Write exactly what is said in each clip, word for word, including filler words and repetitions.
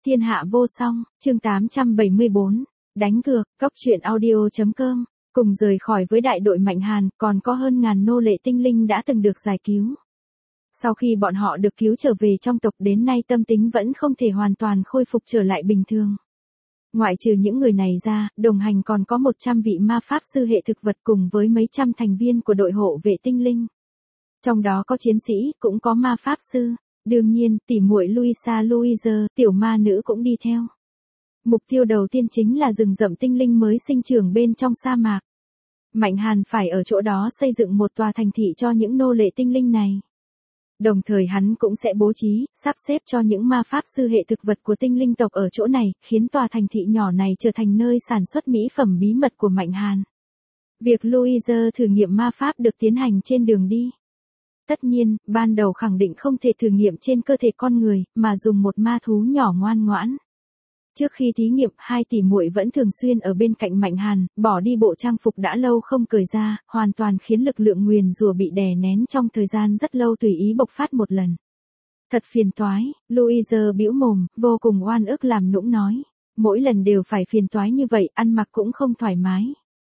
Thiên hạ vô song, chương tám trăm bảy mươi bốn, đánh cược, cóc truyện audio chấm com, cùng rời khỏi với đại đội Mạnh Hàn, còn có hơn ngàn nô lệ tinh linh đã từng được giải cứu. Sau khi bọn họ được cứu trở về trong tộc đến nay tâm tính vẫn không thể hoàn toàn khôi phục trở lại bình thường. Ngoại trừ những người này ra, đồng hành còn có một trăm vị ma pháp sư hệ thực vật cùng với mấy trăm thành viên của đội hộ vệ tinh linh. Trong đó có chiến sĩ, cũng có ma pháp sư. Đương nhiên, tỉ muội Louisa Louise, tiểu ma nữ cũng đi theo. Mục tiêu đầu tiên chính là rừng rậm tinh linh mới sinh trưởng bên trong sa mạc. Mạnh Hàn phải ở chỗ đó xây dựng một tòa thành thị cho những nô lệ tinh linh này. Đồng thời hắn cũng sẽ bố trí, sắp xếp cho những ma pháp sư hệ thực vật của tinh linh tộc ở chỗ này, khiến tòa thành thị nhỏ này trở thành nơi sản xuất mỹ phẩm bí mật của Mạnh Hàn. Việc Louise thử nghiệm ma pháp được tiến hành trên đường đi. Tất nhiên, ban đầu khẳng định không thể thử nghiệm trên cơ thể con người, mà dùng một ma thú nhỏ ngoan ngoãn. Trước khi thí nghiệm, hai tỷ muội vẫn thường xuyên ở bên cạnh Mạnh Hàn, bỏ đi bộ trang phục đã lâu không cởi ra, hoàn toàn khiến lực lượng nguyền rủa bị đè nén trong thời gian rất lâu tùy ý bộc phát một lần. Thật phiền toái, Louise bĩu mồm, vô cùng oan ức làm nũng nói. Mỗi lần đều phải phiền toái như vậy, ăn mặc cũng không thoải mái.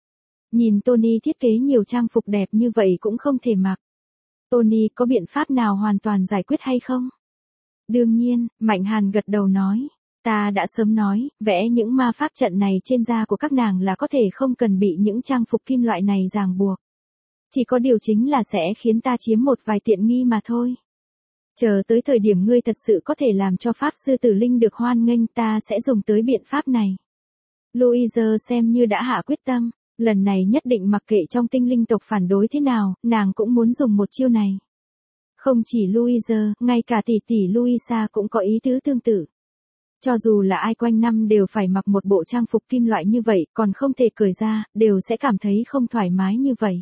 Nhìn Tony thiết kế nhiều trang phục đẹp như vậy cũng không thể mặc. Tony có biện pháp nào hoàn toàn giải quyết hay không? Đương nhiên, Mạnh Hàn gật đầu nói. Ta đã sớm nói, vẽ những ma pháp trận này trên da của các nàng là có thể không cần bị những trang phục kim loại này ràng buộc. Chỉ có điều chính là sẽ khiến ta chiếm một vài tiện nghi mà thôi. Chờ tới thời điểm ngươi thật sự có thể làm cho pháp sư tử linh được hoan nghênh, ta sẽ dùng tới biện pháp này. Louise xem như đã hạ quyết tâm. Lần này nhất định mặc kệ trong tinh linh tộc phản đối thế nào, nàng cũng muốn dùng một chiêu này. Không chỉ Louise, ngay cả tỷ tỷ Louisa cũng có ý tứ tương tự. Cho dù là ai quanh năm đều phải mặc một bộ trang phục kim loại như vậy, còn không thể cởi ra, đều sẽ cảm thấy không thoải mái như vậy.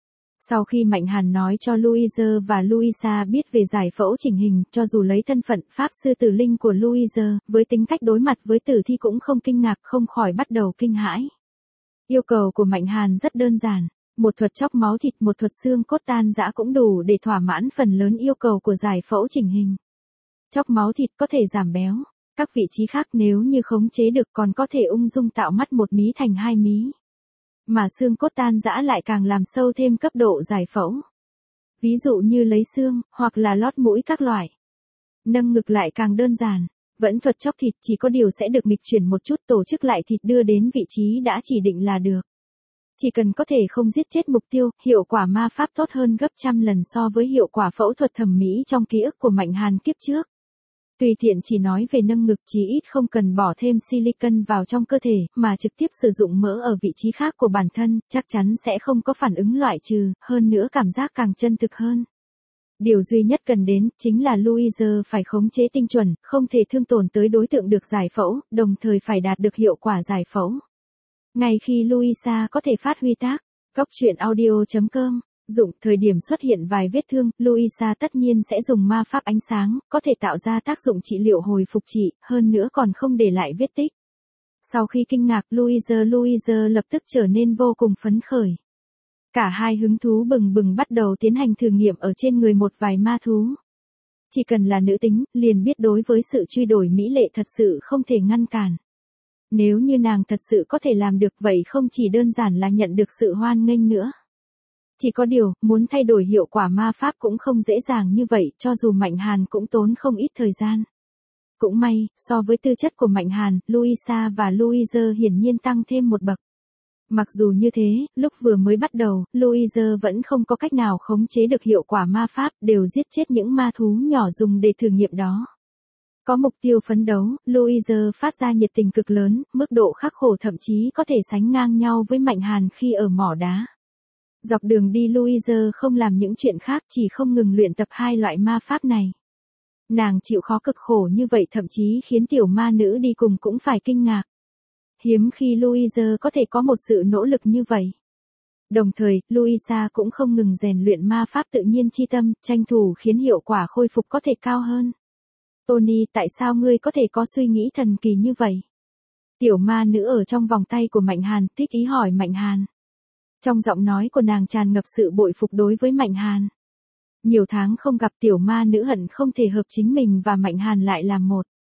Sau khi Mạnh Hàn nói cho Louise và Louisa biết về giải phẫu chỉnh hình, cho dù lấy thân phận pháp sư tử linh của Louise, với tính cách đối mặt với tử thi cũng không kinh ngạc, không khỏi bắt đầu kinh hãi. Yêu cầu của Mạnh Hàn rất đơn giản, một thuật chóc máu thịt, một thuật xương cốt tan rã cũng đủ để thỏa mãn phần lớn yêu cầu của giải phẫu chỉnh hình. Chóc máu thịt có thể giảm béo, các vị trí khác nếu như khống chế được còn có thể ung dung tạo mắt một mí thành hai mí. Mà xương cốt tan rã lại càng làm sâu thêm cấp độ giải phẫu. Ví dụ như lấy xương, hoặc là lót mũi các loại. Nâng ngực lại càng đơn giản. Vẫn thuật chóc thịt, chỉ có điều sẽ được nghịch chuyển một chút, tổ chức lại thịt đưa đến vị trí đã chỉ định là được. Chỉ cần có thể không giết chết mục tiêu, hiệu quả ma pháp tốt hơn gấp trăm lần so với hiệu quả phẫu thuật thẩm mỹ trong ký ức của Mạnh Hàn kiếp trước. Tùy tiện chỉ nói về nâng ngực, chí ít không cần bỏ thêm silicon vào trong cơ thể, mà trực tiếp sử dụng mỡ ở vị trí khác của bản thân, chắc chắn sẽ không có phản ứng loại trừ, hơn nữa cảm giác càng chân thực hơn. Điều duy nhất cần đến, chính là Louise phải khống chế tinh chuẩn, không thể thương tổn tới đối tượng được giải phẫu, đồng thời phải đạt được hiệu quả giải phẫu. Ngay khi Louisa có thể phát huy tác, cóc truyện audio chấm com, dụng thời điểm xuất hiện vài vết thương, Louisa tất nhiên sẽ dùng ma pháp ánh sáng, có thể tạo ra tác dụng trị liệu hồi phục trị, hơn nữa còn không để lại vết tích. Sau khi kinh ngạc, Louise Louise lập tức trở nên vô cùng phấn khởi. Cả hai hứng thú bừng bừng bắt đầu tiến hành thử nghiệm ở trên người một vài ma thú. Chỉ cần là nữ tính, liền biết đối với sự truy đổi mỹ lệ thật sự không thể ngăn cản. Nếu như nàng thật sự có thể làm được vậy không chỉ đơn giản là nhận được sự hoan nghênh nữa. Chỉ có điều, muốn thay đổi hiệu quả ma pháp cũng không dễ dàng như vậy, cho dù Mạnh Hàn cũng tốn không ít thời gian. Cũng may, so với tư chất của Mạnh Hàn, Louisa và Louise hiển nhiên tăng thêm một bậc. Mặc dù như thế, lúc vừa mới bắt đầu, Louise vẫn không có cách nào khống chế được hiệu quả ma pháp, đều giết chết những ma thú nhỏ dùng để thử nghiệm đó. Có mục tiêu phấn đấu, Louise phát ra nhiệt tình cực lớn, mức độ khắc khổ thậm chí có thể sánh ngang nhau với Mạnh Hàn khi ở mỏ đá. Dọc đường đi Louise không làm những chuyện khác, chỉ không ngừng luyện tập hai loại ma pháp này. Nàng chịu khó cực khổ như vậy thậm chí khiến tiểu ma nữ đi cùng cũng phải kinh ngạc. Hiếm khi Louise có thể có một sự nỗ lực như vậy. Đồng thời, Louisa cũng không ngừng rèn luyện ma pháp tự nhiên chi tâm, tranh thủ khiến hiệu quả khôi phục có thể cao hơn. Tony, tại sao ngươi có thể có suy nghĩ thần kỳ như vậy? Tiểu ma nữ ở trong vòng tay của Mạnh Hàn, thích ý hỏi Mạnh Hàn. Trong giọng nói của nàng tràn ngập sự bội phục đối với Mạnh Hàn. Nhiều tháng không gặp, tiểu ma nữ hận không thể hợp chính mình và Mạnh Hàn lại làm một.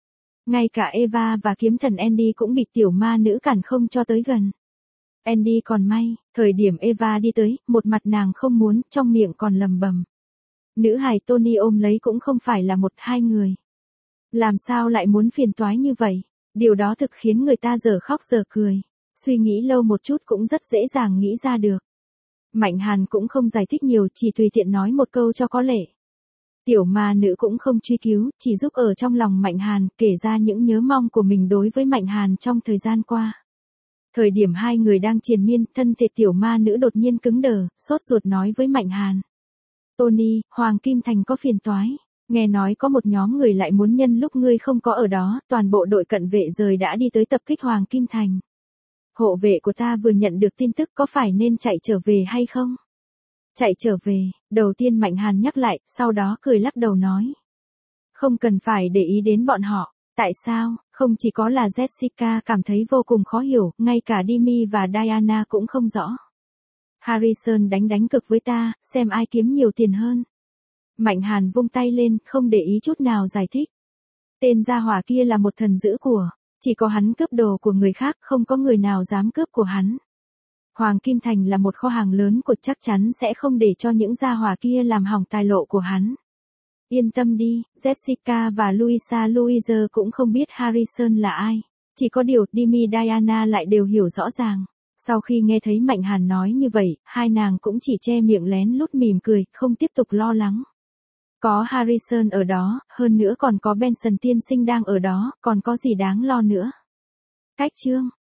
Ngay cả Eva và kiếm thần Andy cũng bị tiểu ma nữ cản không cho tới gần. Andy còn may, thời điểm Eva đi tới, một mặt nàng không muốn, trong miệng còn lầm bầm. Nữ hài Tony ôm lấy cũng không phải là một hai người. Làm sao lại muốn phiền toái như vậy? Điều đó thực khiến người ta giờ khóc giờ cười. Suy nghĩ lâu một chút cũng rất dễ dàng nghĩ ra được. Mạnh Hàn cũng không giải thích nhiều, chỉ tùy tiện nói một câu cho có lệ. Tiểu ma nữ cũng không truy cứu, chỉ giúp ở trong lòng Mạnh Hàn, kể ra những nhớ mong của mình đối với Mạnh Hàn trong thời gian qua. Thời điểm hai người đang triền miên, thân thể tiểu ma nữ đột nhiên cứng đờ, sốt ruột nói với Mạnh Hàn. Tony, Hoàng Kim Thành có phiền toái. Nghe nói có một nhóm người lại muốn nhân lúc ngươi không có ở đó, toàn bộ đội cận vệ rời đã đi tới tập kích Hoàng Kim Thành. Hộ vệ của ta vừa nhận được tin tức, có phải nên chạy trở về hay không? Chạy trở về, đầu tiên Mạnh Hàn nhắc lại, sau đó cười lắc đầu nói. Không cần phải để ý đến bọn họ. Tại sao? Không chỉ có là Jessica cảm thấy vô cùng khó hiểu, ngay cả Demi và Diana cũng không rõ. Harrison đánh đánh cực với ta, xem ai kiếm nhiều tiền hơn. Mạnh Hàn vung tay lên, không để ý chút nào giải thích. Tên gia hỏa kia là một thần giữ của, chỉ có hắn cướp đồ của người khác, không có người nào dám cướp của hắn. Hoàng Kim Thành là một kho hàng lớn của, chắc chắn sẽ không để cho những gia hỏa kia làm hỏng tài lộ của hắn. Yên tâm đi, Jessica và Louisa Louise cũng không biết Harrison là ai. Chỉ có điều Demi Diana lại đều hiểu rõ ràng. Sau khi nghe thấy Mạnh Hàn nói như vậy, hai nàng cũng chỉ che miệng lén lút mỉm cười, không tiếp tục lo lắng. Có Harrison ở đó, hơn nữa còn có Benson tiên sinh đang ở đó, còn có gì đáng lo nữa. Cách chương